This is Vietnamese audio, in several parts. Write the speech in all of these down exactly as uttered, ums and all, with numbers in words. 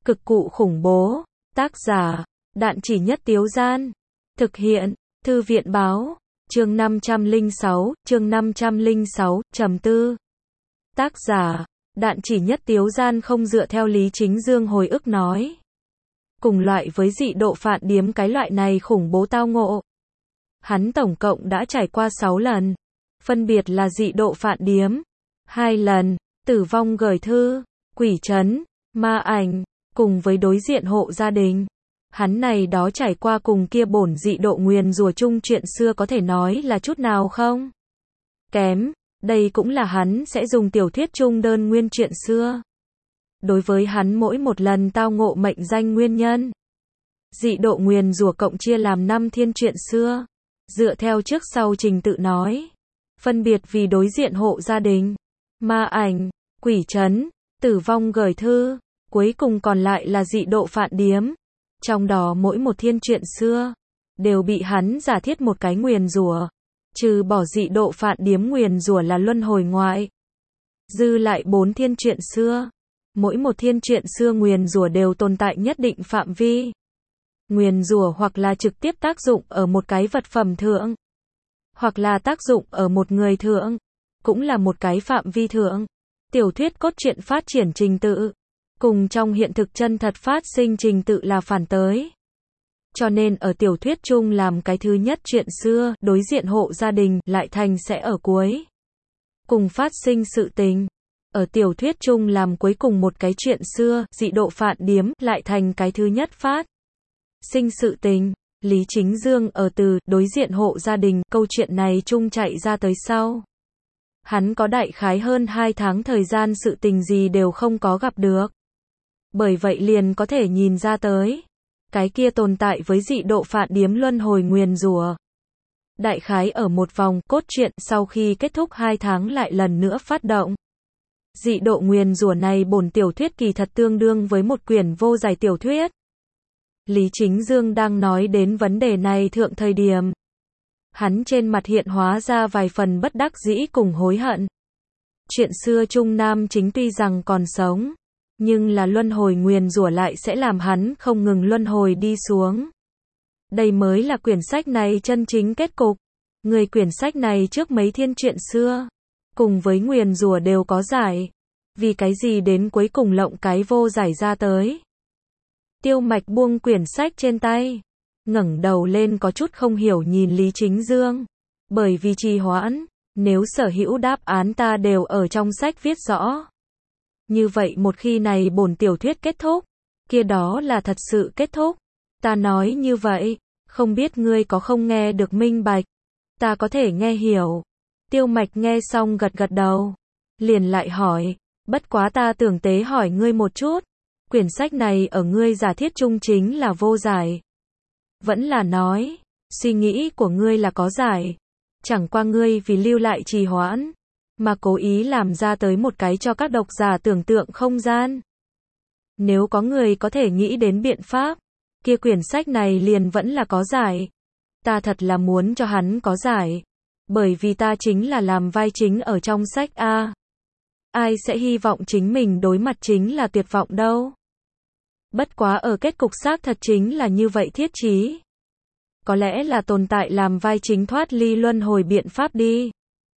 Cực cụ khủng bố. Tác giả, Đạn Chỉ Nhất Tiếu Gian. Thực hiện, Thư viện Báo. Chương năm trăm lẻ sáu, chương năm trăm lẻ sáu, trầm tư. Tác giả, Đạn Chỉ Nhất Tiếu Gian không dựa theo Lý Chính Dương hồi ức nói. Cùng loại với dị độ phản điếm cái loại này khủng bố tao ngộ. Hắn tổng cộng đã trải qua sáu lần. Phân biệt là dị độ phản điếm, hai lần, tử vong gửi thư, quỷ trấn, ma ảnh, cùng với đối diện hộ gia đình. Hắn này đó trải qua cùng kia bổn dị độ nguyền rủa chung chuyện xưa có thể nói là chút nào không kém, đây cũng là hắn sẽ dùng tiểu thuyết chung đơn nguyên chuyện xưa. Đối với hắn mỗi một lần tao ngộ mệnh danh nguyên nhân. Dị độ nguyền rủa cộng chia làm năm thiên chuyện xưa, dựa theo trước sau trình tự nói. Phân biệt vì đối diện hộ gia đình, ma ảnh, quỷ trấn, tử vong gửi thư, cuối cùng còn lại là dị độ phản điếm. Trong đó mỗi một thiên chuyện xưa, đều bị hắn giả thiết một cái nguyền rủa, trừ bỏ dị độ phản điếm nguyền rủa là luân hồi ngoại. Dư lại bốn thiên chuyện xưa, mỗi một thiên chuyện xưa nguyền rủa đều tồn tại nhất định phạm vi. Nguyền rủa hoặc là trực tiếp tác dụng ở một cái vật phẩm thượng, hoặc là tác dụng ở một người thượng, cũng là một cái phạm vi thượng. Tiểu thuyết cốt truyện phát triển trình tự, cùng trong hiện thực chân thật phát sinh trình tự là phản tới. Cho nên ở tiểu thuyết chung làm cái thứ nhất chuyện xưa, đối diện hộ gia đình, lại thành sẽ ở cuối cùng phát sinh sự tình. Ở tiểu thuyết chung làm cuối cùng một cái chuyện xưa, dị độ phản điếm, lại thành cái thứ nhất phát sinh sự tình. Lý Chính Dương ở từ đối diện hộ gia đình câu chuyện này chung chạy ra tới sau. Hắn có đại khái hơn hai tháng thời gian sự tình gì đều không có gặp được. Bởi vậy liền có thể nhìn ra tới. Cái kia tồn tại với dị độ phản điếm luân hồi nguyền rủa. Đại khái ở một vòng cốt truyện sau khi kết thúc hai tháng lại lần nữa phát động. Dị độ nguyền rủa này bổn tiểu thuyết kỳ thật tương đương với một quyển vô giải tiểu thuyết. Lý Chính Dương đang nói đến vấn đề này thượng thời điểm. Hắn trên mặt hiện hóa ra vài phần bất đắc dĩ cùng hối hận. Chuyện xưa chung nam chính tuy rằng còn sống, nhưng là luân hồi nguyền rủa lại sẽ làm hắn không ngừng luân hồi đi xuống. Đây mới là quyển sách này chân chính kết cục. Người quyển sách này trước mấy thiên chuyện xưa, cùng với nguyền rủa đều có giải. Vì cái gì đến cuối cùng lộng cái vô giải ra tới. Tiêu Mạch buông quyển sách trên tay, ngẩng đầu lên có chút không hiểu nhìn Lý Chính Dương. Bởi vì trì hoãn, nếu sở hữu đáp án ta đều ở trong sách viết rõ. Như vậy một khi này bổn tiểu thuyết kết thúc, kia đó là thật sự kết thúc. Ta nói như vậy, không biết ngươi có không nghe được minh bạch. Ta có thể nghe hiểu. Tiêu Mạch nghe xong gật gật đầu. Liền lại hỏi, bất quá ta tưởng tế hỏi ngươi một chút. Quyển sách này ở ngươi giả thiết chung chính là vô giải. Vẫn là nói, suy nghĩ của ngươi là có giải. Chẳng qua ngươi vì lưu lại trì hoãn, mà cố ý làm ra tới một cái cho các độc giả tưởng tượng không gian. Nếu có người có thể nghĩ đến biện pháp, kia quyển sách này liền vẫn là có giải. Ta thật là muốn cho hắn có giải. Bởi vì ta chính là làm vai chính ở trong sách A. Ai sẽ hy vọng chính mình đối mặt chính là tuyệt vọng đâu. Bất quá ở kết cục xác thật chính là như vậy thiết chí. Có lẽ là tồn tại làm vai chính thoát ly luân hồi biện pháp đi.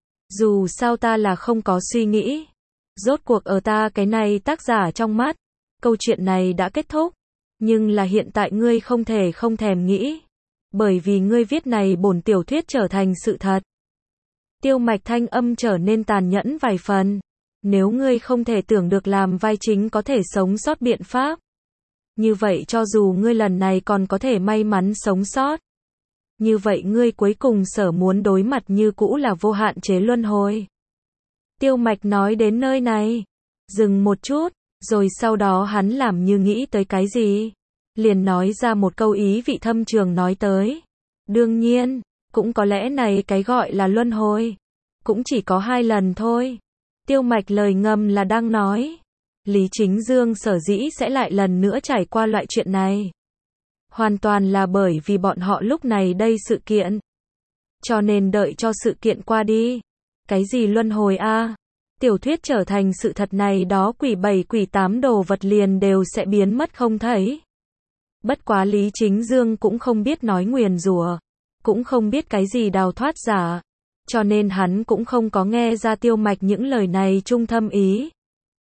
Dù sao ta là không có suy nghĩ. Rốt cuộc ở ta cái này tác giả trong mắt. Câu chuyện này đã kết thúc. Nhưng là hiện tại ngươi không thể không thèm nghĩ. Bởi vì ngươi viết này bổn tiểu thuyết trở thành sự thật. Tiêu Mạch thanh âm trở nên tàn nhẫn vài phần. Nếu ngươi không thể tưởng được làm vai chính có thể sống sót biện pháp. Như vậy cho dù ngươi lần này còn có thể may mắn sống sót. Như vậy ngươi cuối cùng sở muốn đối mặt như cũ là vô hạn chế luân hồi. Tiêu Mạch nói đến nơi này. Dừng một chút. Rồi sau đó hắn làm như nghĩ tới cái gì. Liền nói ra một câu ý vị thâm trường nói tới. Đương nhiên, cũng có lẽ này cái gọi là luân hồi. Cũng chỉ có hai lần thôi. Tiêu Mạch lời ngầm là đang nói. Lý Chính Dương sở dĩ sẽ lại lần nữa trải qua loại chuyện này. Hoàn toàn là bởi vì bọn họ lúc này đây sự kiện. Cho nên đợi cho sự kiện qua đi. Cái gì luân hồi a? tiểu thuyết trở thành sự thật này đó quỷ bảy quỷ tám đồ vật liền đều sẽ biến mất không thấy. Bất quá Lý Chính Dương cũng không biết nói nguyền rủa, cũng không biết cái gì đào thoát giả, cho nên hắn cũng không có nghe ra Tiêu Mạch những lời này trung thâm ý.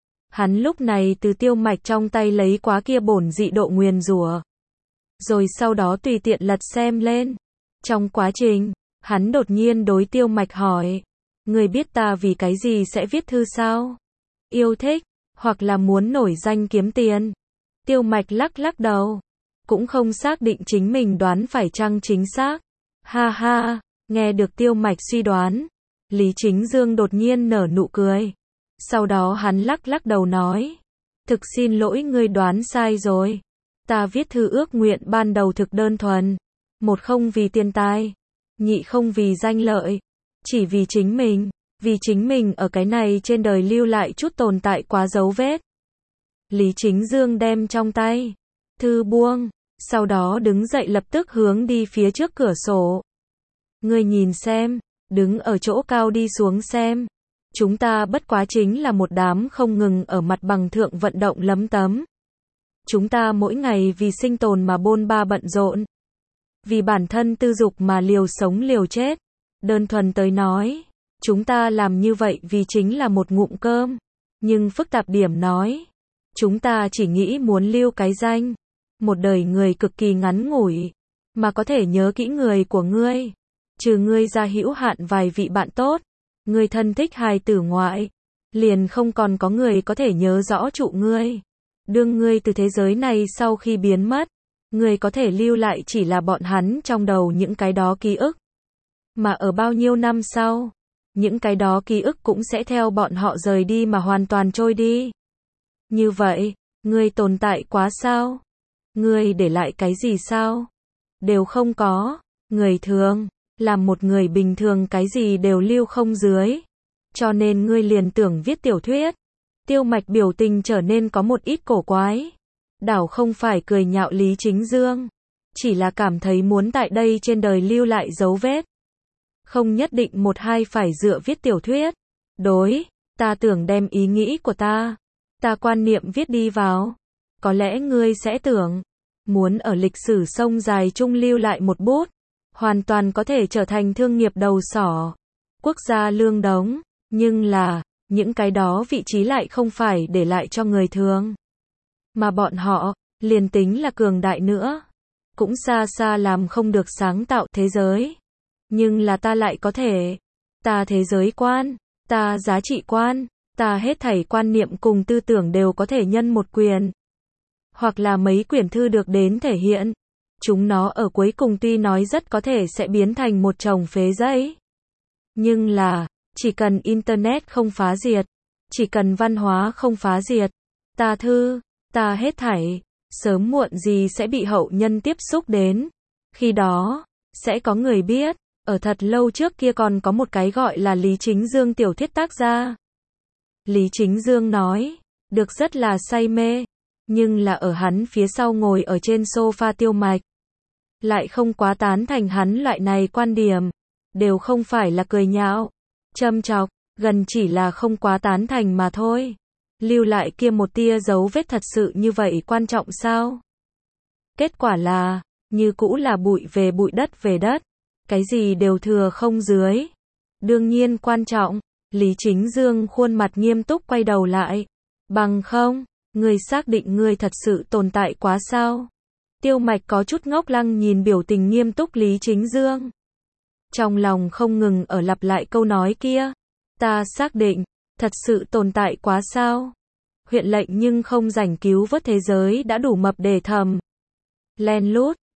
Hắn lúc này từ Tiêu Mạch trong tay lấy quá kia bổn dị độ nguyền rủa, rồi sau đó tùy tiện lật xem lên. Trong quá trình, hắn đột nhiên đối Tiêu Mạch hỏi, người biết ta vì cái gì sẽ viết thư sao? Yêu thích, hoặc là muốn nổi danh kiếm tiền? Tiêu Mạch lắc lắc đầu, cũng không xác định chính mình đoán phải chăng chính xác. Ha ha, nghe được Tiêu Mạch suy đoán, Lý Chính Dương đột nhiên nở nụ cười. Sau đó hắn lắc lắc đầu nói, thực xin lỗi ngươi đoán sai rồi. Ta viết thư ước nguyện ban đầu thực đơn thuần. Một không vì tiền tài, nhị không vì danh lợi, chỉ vì chính mình, vì chính mình ở cái này trên đời lưu lại chút tồn tại quá dấu vết. Lý Chính Dương đem trong tay thư buông, sau đó đứng dậy lập tức hướng đi phía trước cửa sổ. Ngươi nhìn xem, đứng ở chỗ cao đi xuống xem. Chúng ta bất quá chính là một đám không ngừng ở mặt bằng thượng vận động lấm tấm. Chúng ta mỗi ngày vì sinh tồn mà bôn ba bận rộn. Vì bản thân tư dục mà liều sống liều chết. Đơn thuần tới nói, chúng ta làm như vậy vì chính là một ngụm cơm. Nhưng phức tạp điểm nói, chúng ta chỉ nghĩ muốn lưu cái danh. Một đời người cực kỳ ngắn ngủi, mà có thể nhớ kỹ người của ngươi. Trừ ngươi ra hữu hạn vài vị bạn tốt, ngươi thân thích hài tử ngoại, liền không còn có người có thể nhớ rõ trụ ngươi. Đương ngươi từ thế giới này sau khi biến mất, ngươi có thể lưu lại chỉ là bọn hắn trong đầu những cái đó ký ức. Mà ở bao nhiêu năm sau, những cái đó ký ức cũng sẽ theo bọn họ rời đi mà hoàn toàn trôi đi. Như vậy, ngươi tồn tại quá sao? Ngươi để lại cái gì sao? Đều không có. Người thường, làm một người bình thường cái gì đều lưu không dưới. Cho nên ngươi liền tưởng viết tiểu thuyết. Tiêu Mạch biểu tình trở nên có một ít cổ quái. Đảo không phải cười nhạo Lý Chính Dương, chỉ là cảm thấy muốn tại đây trên đời lưu lại dấu vết. Không nhất định một hai phải dựa viết tiểu thuyết. Đối, ta tưởng đem ý nghĩ của ta, ta quan niệm viết đi vào. Có lẽ ngươi sẽ tưởng, muốn ở lịch sử sông dài trung lưu lại một bút, hoàn toàn có thể trở thành thương nghiệp đầu sỏ, quốc gia lương đống, nhưng là, những cái đó vị trí lại không phải để lại cho người thường. Mà bọn họ, liền tính là cường đại nữa, cũng xa xa làm không được sáng tạo thế giới. Nhưng là ta lại có thể, ta thế giới quan, ta giá trị quan, ta hết thảy quan niệm cùng tư tưởng đều có thể nhân một quyền. Hoặc là mấy quyển thư được đến thể hiện. Chúng nó ở cuối cùng tuy nói rất có thể sẽ biến thành một chồng phế giấy. Nhưng là, chỉ cần Internet không phá diệt, chỉ cần văn hóa không phá diệt, ta thư, ta hết thảy, sớm muộn gì sẽ bị hậu nhân tiếp xúc đến. Khi đó, sẽ có người biết, ở thật lâu trước kia còn có một cái gọi là Lý Chính Dương tiểu thuyết tác gia. Lý Chính Dương nói, được rất là say mê, nhưng là ở hắn phía sau ngồi ở trên sofa Tiêu Mạch. Lại không quá tán thành hắn loại này quan điểm, đều không phải là cười nhạo, châm chọc, gần chỉ là không quá tán thành mà thôi. Lưu lại kia một tia dấu vết thật sự như vậy quan trọng sao? Kết quả là, như cũ là bụi về bụi đất về đất, cái gì đều thừa không dưới. Đương nhiên quan trọng, Lý Chính Dương khuôn mặt nghiêm túc quay đầu lại. Bằng không, ngươi xác định ngươi thật sự tồn tại quá sao? Tiêu Mạch có chút ngốc lăng nhìn biểu tình nghiêm túc Lý Chính Dương. Trong lòng không ngừng ở lặp lại câu nói kia. Ta xác định, thật sự tồn tại quá sao? Huyện lệnh nhưng không rảnh cứu vớt thế giới đã đủ mập để thầm. Len lút,